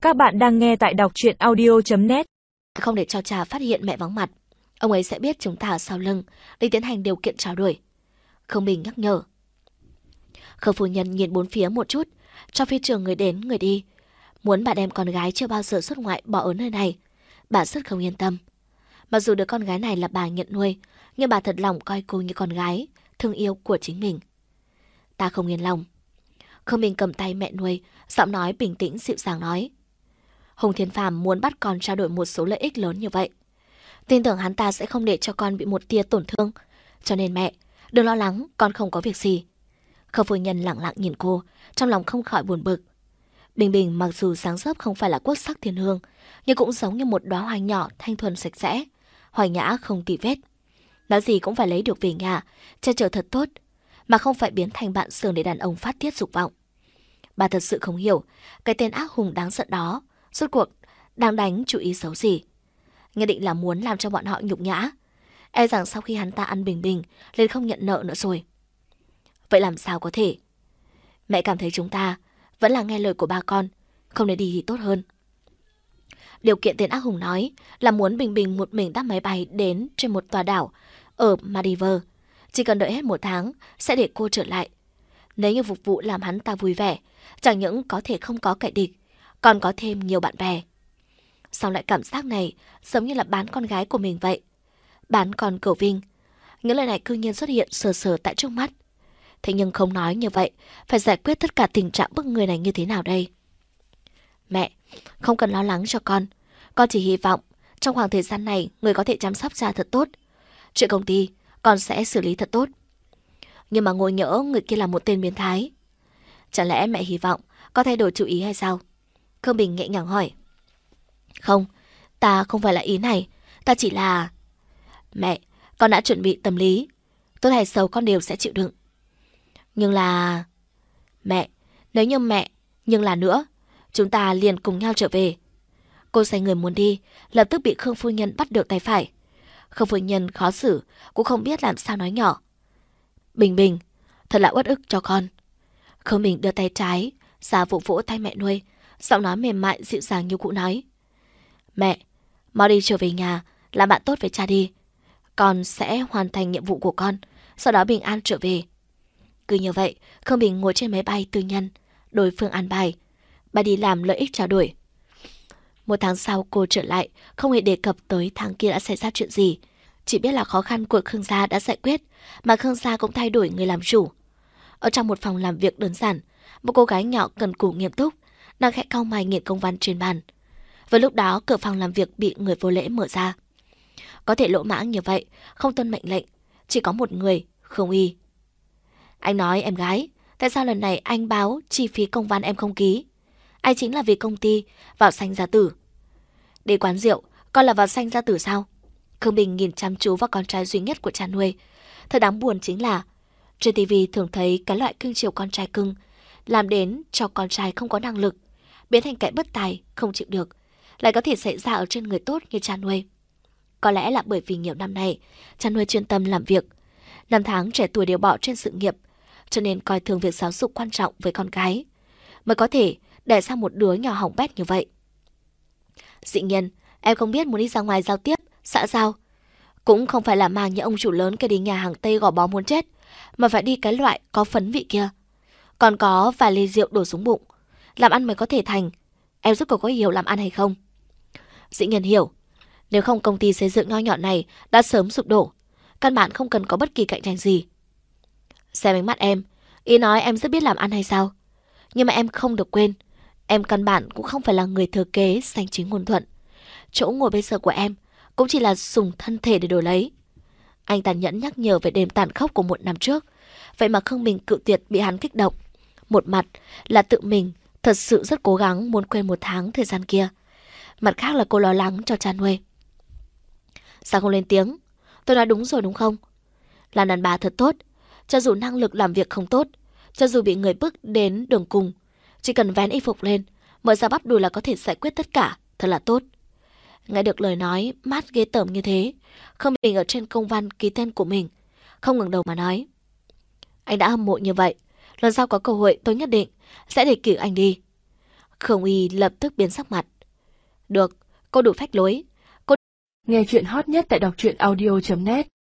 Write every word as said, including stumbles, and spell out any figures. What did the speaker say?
Các bạn đang nghe tại đọc truyện audio chấm net. Không để cho cha phát hiện mẹ vắng mặt, ông ấy sẽ biết chúng ta ở sau lưng để tiến hành điều kiện trao đổi. Khương Bình nhắc nhở. Khương phu nhân nhìn bốn phía một chút, cho phi trường người đến người đi. Muốn bà đem con gái chưa bao giờ xuất ngoại bỏ ở nơi này, bà rất không yên tâm. Mặc dù đứa con gái này là bà nhận nuôi, nhưng bà thật lòng coi cô như con gái, thương yêu của chính mình. Ta không yên lòng. Khương Bình cầm tay mẹ nuôi, giọng nói bình tĩnh dịu dàng nói. Hùng Thiên Phàm muốn bắt con trao đổi một số lợi ích lớn như vậy. Tin tưởng hắn ta sẽ không để cho con bị một tia tổn thương. Cho nên mẹ, đừng lo lắng, con không có việc gì. Khương phu nhân lặng lặng nhìn cô, trong lòng không khỏi buồn bực. Bình Bình mặc dù dáng dấp không phải là quốc sắc thiên hương, nhưng cũng giống như một đóa hoa nhỏ thanh thuần sạch sẽ, hoài nhã không tì vết. Nói gì cũng phải lấy được về nhà, che chở thật tốt, mà không phải biến thành bạn sườn để đàn ông phát tiết dục vọng. Bà thật sự không hiểu, cái tên ác hùng đáng giận đó, rốt cuộc đang đánh chủ ý xấu gì. Nhất định là muốn làm cho bọn họ nhục nhã. E rằng sau khi hắn ta ăn Bình Bình, liền không nhận nợ nữa rồi. Vậy làm sao có thể? Mẹ cảm thấy chúng ta vẫn là nghe lời của ba con, không để đi thì tốt hơn. Điều kiện tên ác hùng nói là muốn Bình Bình một mình đáp máy bay đến trên một tòa đảo ở Maldives. Chỉ cần đợi hết một tháng sẽ để cô trở lại. Nếu như phục vụ làm hắn ta vui vẻ, chẳng những có thể không có kẻ địch, còn có thêm nhiều bạn bè. Sao lại cảm giác này giống như là bán con gái của mình vậy? Bán con Cửu Vinh. Những lời này cư nhiên xuất hiện sờ sờ tại trước mắt. Thế nhưng không nói như vậy, phải giải quyết tất cả tình trạng bức người này như thế nào đây? Mẹ, không cần lo lắng cho con. Con chỉ hy vọng trong khoảng thời gian này người có thể chăm sóc cha thật tốt. Chuyện công ty, con sẽ xử lý thật tốt. Nhưng mà ngồi nhỡ người kia là một tên biến thái. Chẳng lẽ mẹ hy vọng có thay đổi chủ ý hay sao? Khương Bình nhẹ nhàng hỏi. Không, ta không phải là ý này. Ta chỉ là... Mẹ, con đã chuẩn bị tâm lý. Tốt hay xấu con đều sẽ chịu đựng. Nhưng là... Mẹ, nếu như mẹ, nhưng là nữa, chúng ta liền cùng nhau trở về. Cô xoay người muốn đi, lập tức bị Khương phu nhân bắt được tay phải. Khương phu nhân khó xử, cũng không biết làm sao nói nhỏ. Bình Bình, thật là uất ức cho con. Khương Bình đưa tay trái, giả vụ vỗ tay mẹ nuôi, giọng nói mềm mại dịu dàng như cũ nói. Mẹ, mau đi trở về nhà, làm bạn tốt với cha đi. Con sẽ hoàn thành nhiệm vụ của con, sau đó bình an trở về. Cứ như vậy, Khương Bình ngồi trên máy bay tư nhân, đối phương an bài. Bà đi làm lợi ích trao đổi. Một tháng sau cô trở lại, không hề đề cập tới tháng kia đã xảy ra chuyện gì. Chỉ biết là khó khăn của Khương gia đã giải quyết, mà Khương gia cũng thay đổi người làm chủ. Ở trong một phòng làm việc đơn giản, một cô gái nhỏ cần cù nghiêm túc, đang khẽ cau mày nghiền công văn trên bàn. Vừa lúc đó cửa phòng làm việc bị người vô lễ mở ra. Có thể lỗ mãng như vậy, không tuân mệnh lệnh, chỉ có một người, Khương Uy. Anh nói em gái, tại sao lần này anh báo chi phí công văn em không ký? Anh chính là vì công ty vào xanh gia tử. Đi quán rượu, con là vào xanh gia tử sao? Khương Bình nhìn chăm chú vào con trai duy nhất của cha nuôi. Thật đáng buồn chính là trên ti vi thường thấy cái loại cưng chiều con trai cưng, làm đến cho con trai không có năng lực, biến thành kẻ bất tài, không chịu được, lại có thể xảy ra ở trên người tốt như cha nuôi. Có lẽ là bởi vì nhiều năm nay, cha nuôi chuyên tâm làm việc, năm tháng trẻ tuổi đều bỏ trên sự nghiệp, cho nên coi thường việc giáo dục quan trọng với con gái, mới có thể đẻ ra một đứa nhỏ hỏng bét như vậy. Dĩ nhiên, em không biết muốn đi ra ngoài giao tiếp, xã giao. Cũng không phải là mang những ông chủ lớn kia đi nhà hàng Tây gò bó muốn chết, mà phải đi cái loại có phấn vị kia. Còn có vài ly rượu đổ xuống bụng. Làm ăn mới có thể thành. Em rốt cuộc có hiểu làm ăn hay không? Dĩ nhiên hiểu. Nếu không công ty xây dựng nho nhỏ này đã sớm sụp đổ. Căn bản không cần có bất kỳ cạnh tranh gì. Xem ánh mắt em, ý nói em rất biết làm ăn hay sao? Nhưng mà em không được quên, em căn bản cũng không phải là người thừa kế danh chính ngôn thuận. Chỗ ngồi bây giờ của em cũng chỉ là dùng thân thể để đổi lấy. Anh tàn nhẫn nhắc nhở về đêm tàn khốc của một năm trước. Vậy mà Khương Bình cự tuyệt bị hắn kích động. Một mặt là tự mình thật sự rất cố gắng muốn quên một tháng thời gian kia. Mặt khác là cô lo lắng cho cha nuôi. Sao không lên tiếng? Tôi nói đúng rồi đúng không? Làm đàn bà thật tốt. Cho dù năng lực làm việc không tốt, cho dù bị người bức đến đường cùng, chỉ cần vén y phục lên, mở ra bắp đùi là có thể giải quyết tất cả. Thật là tốt. Nghe được lời nói mát ghê tởm như thế, Khương Bình ở trên công văn ký tên của mình, không ngừng đầu mà nói. Anh đã hâm mộ như vậy, lần sau có cơ hội tôi nhất định sẽ để cử anh đi. Khương Uy lập tức biến sắc mặt. Được, cô đủ phách lối. Cô... Nghe chuyện hot nhất tại đọc truyện audio chấm net